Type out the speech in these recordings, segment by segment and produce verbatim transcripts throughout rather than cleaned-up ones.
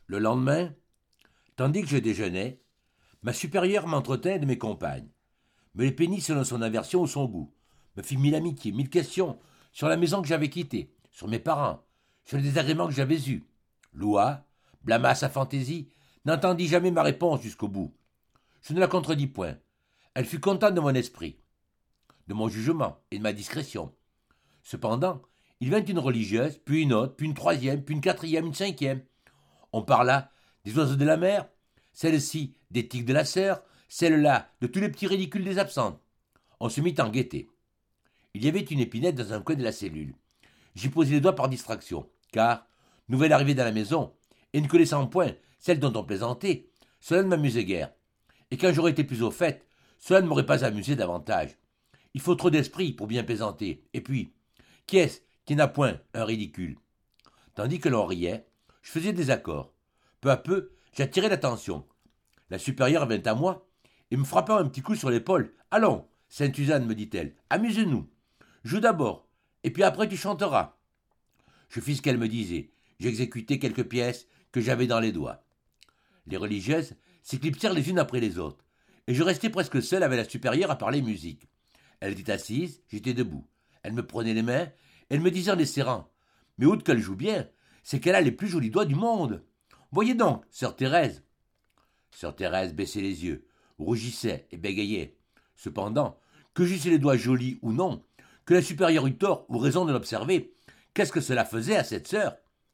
Le lendemain, tandis que je déjeunais, ma supérieure m'entretint de mes compagnes, me les peignit selon son aversion ou son goût, me fit mille amitiés, mille questions sur la maison que j'avais quittée, sur mes parents, sur les désagréments que j'avais eus. Loua, blâma sa fantaisie, n'entendit jamais ma réponse jusqu'au bout. Je ne la contredis point. Elle fut contente de mon esprit, de mon jugement et de ma discrétion. Cependant, il vint une religieuse, puis une autre, puis une troisième, puis une quatrième, une cinquième. On parla des oiseaux de la mer, celle-ci des tiques de la sœur, celle-là de tous les petits ridicules des absentes. On se mit en gaieté. Il y avait une épinette dans un coin de la cellule. J'y posai les doigts par distraction, car, nouvelle arrivée dans la maison, et ne connaissant point celle dont on plaisantait, cela ne m'amusait guère. Et quand j'aurais été plus au fait, cela ne m'aurait pas amusé davantage. Il faut trop d'esprit pour bien plaisanter. Et puis, qui est-ce qui n'a point un ridicule? Tandis que l'on riait, je faisais des accords. Peu à peu, j'attirai l'attention. La supérieure vint à moi et me frappant un petit coup sur l'épaule. « Allons, Sainte-Suzanne, me dit-elle, amuse-nous. Joue d'abord, et puis après tu chanteras. » Je fis ce qu'elle me disait. J'exécutai quelques pièces que j'avais dans les doigts. Les religieuses s'éclipsèrent les unes après les autres, et je restai presque seul avec la supérieure à parler musique. Elle était assise, j'étais debout. Elle me prenait les mains, elle me disait en les serrant. « Mais outre qu'elle joue bien, c'est qu'elle a les plus jolis doigts du monde. Voyez donc, sœur Thérèse. » Sœur Thérèse baissait les yeux, rougissait et bégayait. Cependant, que j'eusse les doigts jolis ou non, que la supérieure eût tort ou raison de l'observer, qu'est-ce que cela faisait à cette sœur?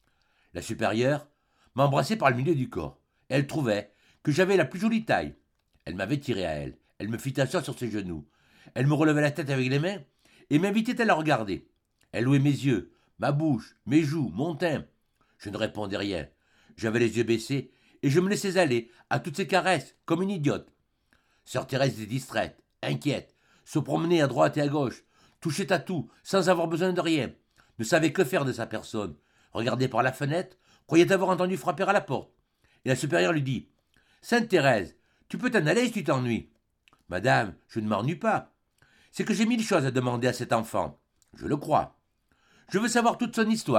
La supérieure m'embrassait par le milieu du corps. Elle trouvait que j'avais la plus jolie taille. Elle m'avait tiré à elle. Elle me fit asseoir sur ses genoux. Elle me relevait la tête avec les mains et m'invitait à la regarder. Elle louait mes yeux, ma bouche, mes joues, mon teint. Je ne répondais rien. J'avais les yeux baissés et je me laissais aller à toutes ces caresses comme une idiote. Sœur Thérèse était distraite, inquiète, se promenait à droite et à gauche, touchait à tout sans avoir besoin de rien, ne savait que faire de sa personne, regardait par la fenêtre, croyait avoir entendu frapper à la porte. Et la supérieure lui dit « Sainte Thérèse, tu peux t'en aller si tu t'ennuies. »« Madame, je ne m'ennuie pas. C'est que j'ai mille choses à demander à cet enfant. Je le crois. Je veux savoir toute son histoire. »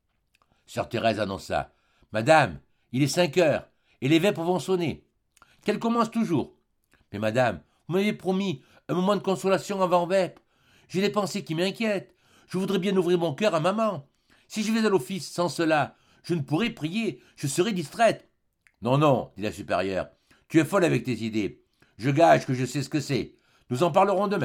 Sœur Thérèse annonça « Madame, il est cinq heures, et les vêpres vont sonner. Qu'elle commence toujours. Mais madame, vous m'avez promis un moment de consolation avant vêpres. J'ai des pensées qui m'inquiètent. Je voudrais bien ouvrir mon cœur à maman. Si je vais à l'office sans cela, je ne pourrai prier, je serai distraite. »« Non, non, dit la supérieure, tu es folle avec tes idées. Je gage que je sais ce que c'est. Nous en parlerons demain. »